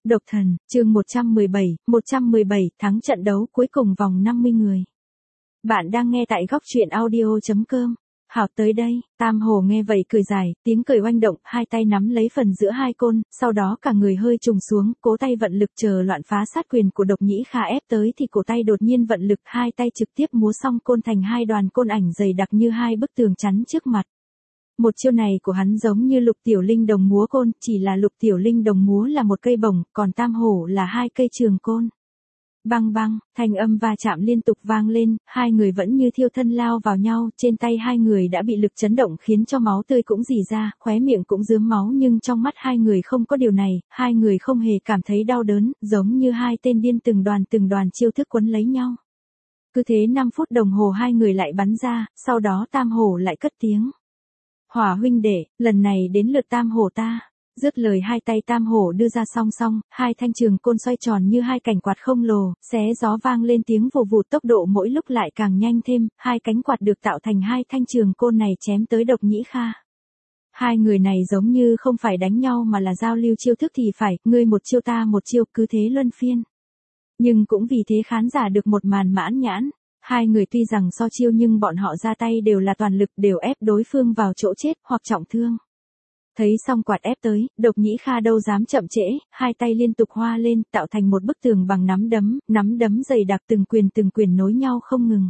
Độc Thần, chương 117 thắng trận đấu cuối cùng vòng 50 người. Bạn đang nghe tại góc truyện audio.com. Hảo tới đây, Tam Hồ nghe vậy cười dài, tiếng cười oanh động, hai tay nắm lấy phần giữa hai côn, sau đó cả người hơi trùng xuống, cố tay vận lực chờ loạn phá sát quyền của Độc Nhĩ Kha ép tới thì cổ tay đột nhiên vận lực, hai tay trực tiếp múa song côn thành hai đoàn côn ảnh dày đặc như hai bức tường chắn trước mặt. Một chiêu này của hắn giống như Lục Tiểu Linh đồng múa côn, chỉ là Lục Tiểu Linh đồng múa là một cây bổng, còn Tam Hổ là hai cây trường côn. Băng băng, thanh âm va chạm liên tục vang lên, hai người vẫn như thiêu thân lao vào nhau, trên tay hai người đã bị lực chấn động khiến cho máu tươi cũng rỉ ra, khóe miệng cũng rướm máu, nhưng trong mắt hai người không có điều này, hai người không hề cảm thấy đau đớn, giống như hai tên điên từng đoàn chiêu thức quấn lấy nhau. Cứ thế 5 phút đồng hồ hai người lại bắn ra, sau đó Tam Hổ lại cất tiếng. Hỏa huynh đệ, lần này đến lượt Tam Hổ ta. Dứt lời hai tay Tam Hổ đưa ra song song, hai thanh trường côn xoay tròn như hai cảnh quạt khổng lồ, xé gió vang lên tiếng vù vù, tốc độ mỗi lúc lại càng nhanh thêm, hai cánh quạt được tạo thành hai thanh trường côn này chém tới Độc Nhĩ Kha. Hai người này giống như không phải đánh nhau mà là giao lưu chiêu thức thì phải, ngươi một chiêu ta một chiêu, cứ thế luân phiên. Nhưng cũng vì thế khán giả được một màn mãn nhãn. Hai người tuy rằng so chiêu nhưng bọn họ ra tay đều là toàn lực, đều ép đối phương vào chỗ chết hoặc trọng thương. Thấy xong quạt ép tới, Độc Nhĩ Kha đâu dám chậm trễ, hai tay liên tục hoa lên, tạo thành một bức tường bằng nắm đấm dày đặc, từng quyền nối nhau không ngừng.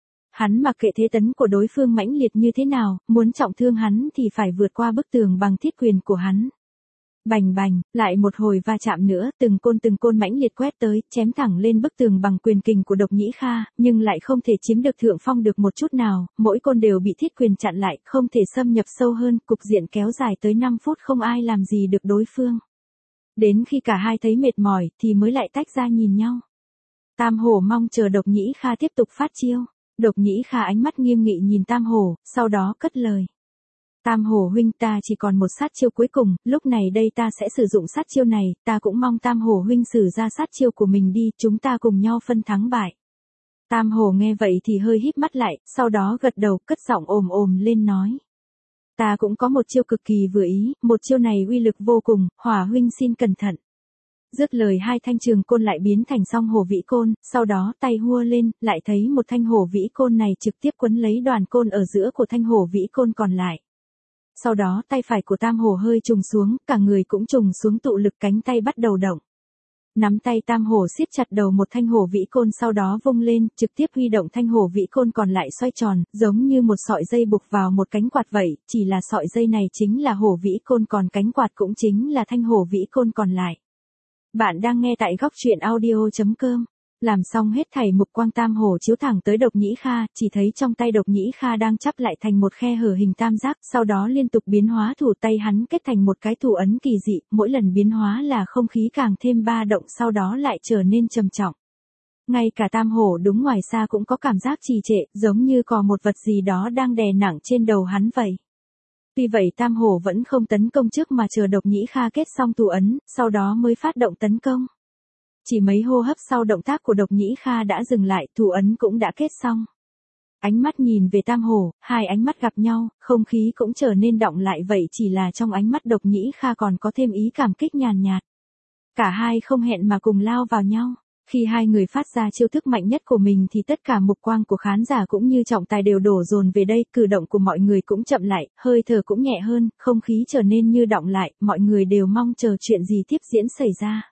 Hắn mặc kệ thế tấn của đối phương mãnh liệt như thế nào, muốn trọng thương hắn thì phải vượt qua bức tường bằng thiết quyền của hắn. Bành bành, lại một hồi va chạm nữa, từng côn mãnh liệt quét tới, chém thẳng lên bức tường bằng quyền kình của Độc Nhĩ Kha, nhưng lại không thể chiếm được thượng phong được một chút nào, mỗi côn đều bị thiết quyền chặn lại, không thể xâm nhập sâu hơn, cục diện kéo dài tới 5 phút không ai làm gì được đối phương. Đến khi cả hai thấy mệt mỏi thì mới lại tách ra nhìn nhau. Tam Hổ mong chờ Độc Nhĩ Kha tiếp tục phát chiêu. Độc Nhĩ Kha ánh mắt nghiêm nghị nhìn Tam Hổ, sau đó cất lời. Tam Hổ huynh, ta chỉ còn một sát chiêu cuối cùng, lúc này đây ta sẽ sử dụng sát chiêu này, ta cũng mong Tam Hổ huynh sử ra sát chiêu của mình đi, chúng ta cùng nhau phân thắng bại. Tam Hổ nghe vậy thì hơi híp mắt lại, sau đó gật đầu, cất giọng ồm lên nói. Ta cũng có một chiêu cực kỳ vừa ý, một chiêu này uy lực vô cùng, Hỏa huynh xin cẩn thận. Dứt lời hai thanh trường côn lại biến thành song hổ vĩ côn, sau đó tay hua lên, lại thấy một thanh hổ vĩ côn này trực tiếp quấn lấy đoàn côn ở giữa của thanh hổ vĩ côn còn lại. Sau đó tay phải của Tam Hổ hơi trùng xuống, cả người cũng trùng xuống, tụ lực, cánh tay bắt đầu động. Nắm tay Tam Hổ siết chặt đầu một thanh hổ vĩ côn, sau đó vung lên, trực tiếp huy động thanh hổ vĩ côn còn lại xoay tròn, giống như một sợi dây buộc vào một cánh quạt vậy, chỉ là sợi dây này chính là hổ vĩ côn, còn cánh quạt cũng chính là thanh hổ vĩ côn còn lại. Bạn đang nghe tại góc truyện audio.com. Làm xong hết thảy, mục quang Tam Hổ chiếu thẳng tới Độc Nhĩ Kha, chỉ thấy trong tay Độc Nhĩ Kha đang chắp lại thành một khe hở hình tam giác, sau đó liên tục biến hóa, thủ tay hắn kết thành một cái thủ ấn kỳ dị, mỗi lần biến hóa là không khí càng thêm ba động, sau đó lại trở nên trầm trọng. Ngay cả Tam Hổ đứng ngoài xa cũng có cảm giác trì trệ, giống như có một vật gì đó đang đè nặng trên đầu hắn vậy. Tuy vậy Tam Hổ vẫn không tấn công trước mà chờ Độc Nhĩ Kha kết xong thủ ấn, sau đó mới phát động tấn công. Chỉ mấy hô hấp sau, động tác của Độc Nhĩ Kha đã dừng lại, thủ ấn cũng đã kết xong. Ánh mắt nhìn về Tam Hổ, hai ánh mắt gặp nhau, không khí cũng trở nên đọng lại vậy, chỉ là trong ánh mắt Độc Nhĩ Kha còn có thêm ý cảm kích nhàn nhạt. Cả hai không hẹn mà cùng lao vào nhau. Khi hai người phát ra chiêu thức mạnh nhất của mình thì tất cả mục quang của khán giả cũng như trọng tài đều đổ dồn về đây, cử động của mọi người cũng chậm lại, hơi thở cũng nhẹ hơn, không khí trở nên như đọng lại, mọi người đều mong chờ chuyện gì tiếp diễn xảy ra.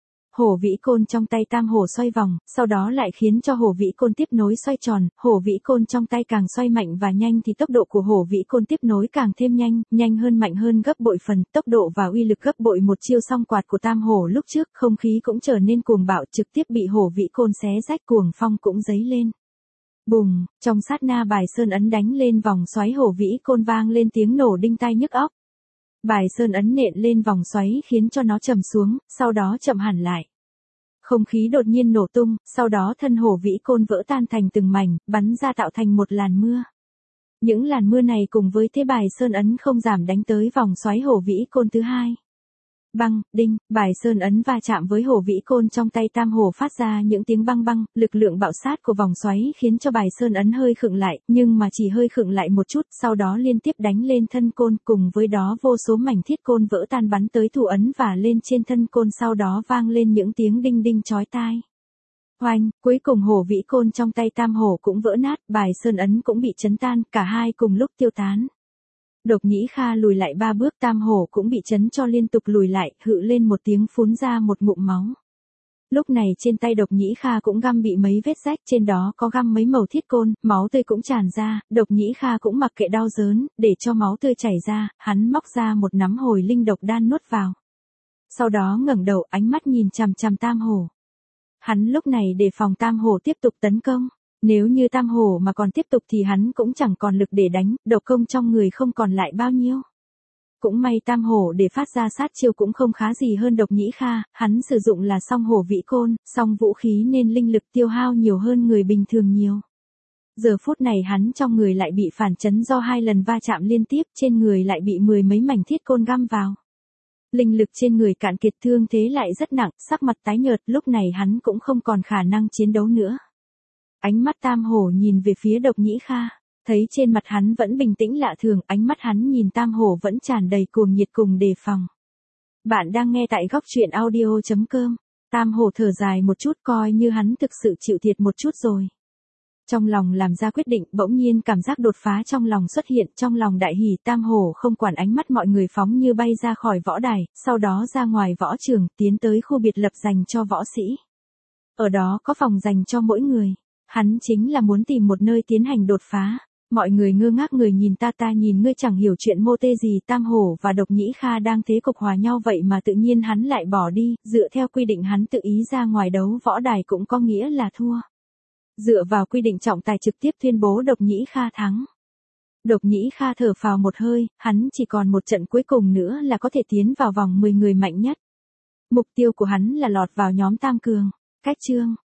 Hổ vĩ côn trong tay Tam Hổ xoay vòng, sau đó lại khiến cho hổ vĩ côn tiếp nối xoay tròn, hổ vĩ côn trong tay càng xoay mạnh và nhanh thì tốc độ của hổ vĩ côn tiếp nối càng thêm nhanh hơn, mạnh hơn gấp bội phần, tốc độ và uy lực gấp bội. Một chiêu song quạt của Tam Hổ lúc trước, không khí cũng trở nên cuồng bạo, trực tiếp bị hổ vĩ côn xé rách, cuồng phong cũng dấy lên. Bùng, trong sát na bài sơn ấn đánh lên vòng xoáy hổ vĩ côn vang lên tiếng nổ đinh tai nhức óc. Bài sơn ấn nện lên vòng xoáy khiến cho nó trầm xuống, sau đó chậm hẳn lại. Không khí đột nhiên nổ tung, sau đó thân hổ vĩ côn vỡ tan thành từng mảnh, bắn ra tạo thành một làn mưa. Những làn mưa này cùng với thế bài sơn ấn không giảm đánh tới vòng xoáy hổ vĩ côn thứ hai. băng, đinh, bài sơn ấn va chạm với Hồ Vĩ Côn trong tay Tam Hổ phát ra những tiếng băng băng, lực lượng bạo sát của vòng xoáy khiến cho bài sơn ấn hơi khựng lại, nhưng mà chỉ hơi khựng lại một chút, sau đó liên tiếp đánh lên thân côn, cùng với đó vô số mảnh thiết côn vỡ tan bắn tới thủ ấn và lên trên thân côn, sau đó vang lên những tiếng đinh đinh chói tai. Oanh, cuối cùng Hồ Vĩ Côn trong tay Tam Hổ cũng vỡ nát, bài sơn ấn cũng bị chấn tan, cả hai cùng lúc tiêu tán. Độc Nhĩ Kha lùi lại 3 bước, Tam Hổ cũng bị chấn cho liên tục lùi lại, hự lên một tiếng phun ra một ngụm máu. Lúc này trên tay Độc Nhĩ Kha cũng găm bị mấy vết rách, trên đó có găm mấy mẩu thiết côn, máu tươi cũng tràn ra, Độc Nhĩ Kha cũng mặc kệ đau đớn, để cho máu tươi chảy ra, hắn móc ra một nắm hồi linh độc đan nuốt vào. Sau đó ngẩng đầu, ánh mắt nhìn chằm chằm Tam Hổ. Hắn lúc này đề phòng Tam Hổ tiếp tục tấn công. Nếu như Tam Hổ mà còn tiếp tục thì hắn cũng chẳng còn lực để đánh, độc công trong người không còn lại bao nhiêu. Cũng may Tam Hổ để phát ra sát chiêu cũng không khá gì hơn Độc Nhĩ Kha, hắn sử dụng là song Hổ Vĩ Côn, song vũ khí nên linh lực tiêu hao nhiều hơn người bình thường nhiều. Giờ phút này hắn trong người lại bị phản chấn do 2 lần va chạm liên tiếp, trên người lại bị 10 mấy mảnh thiết côn găm vào. Linh lực trên người cạn kiệt, thương thế lại rất nặng, sắc mặt tái nhợt, lúc này hắn cũng không còn khả năng chiến đấu nữa. Ánh mắt Tam Hổ nhìn về phía Độc Nhĩ Kha, thấy trên mặt hắn vẫn bình tĩnh lạ thường, ánh mắt hắn nhìn Tam Hổ vẫn tràn đầy cuồng nhiệt cùng đề phòng. Bạn đang nghe tại góc truyện audio.com. Tam Hổ thở dài một chút, coi như hắn thực sự chịu thiệt một chút rồi. Trong lòng làm ra quyết định, bỗng nhiên cảm giác đột phá trong lòng xuất hiện, trong lòng đại hỉ, Tam Hổ không quản ánh mắt mọi người, phóng như bay ra khỏi võ đài, sau đó ra ngoài võ trường, tiến tới khu biệt lập dành cho võ sĩ. Ở đó có phòng dành cho mỗi người. Hắn chính là muốn tìm một nơi tiến hành đột phá. Mọi người ngơ ngác, người nhìn ta nhìn ngươi, chẳng hiểu chuyện mô tê gì. Tam Hổ và Độc Nhĩ Kha đang thế cục hòa nhau vậy mà tự nhiên hắn lại bỏ đi, dựa theo quy định hắn tự ý ra ngoài đấu võ đài cũng có nghĩa là thua. Dựa vào quy định trọng tài trực tiếp tuyên bố Độc Nhĩ Kha thắng. Độc Nhĩ Kha thở phào một hơi, hắn chỉ còn một trận cuối cùng nữa là có thể tiến vào vòng 10 người mạnh nhất. Mục tiêu của hắn là lọt vào nhóm tam cường. Cách chương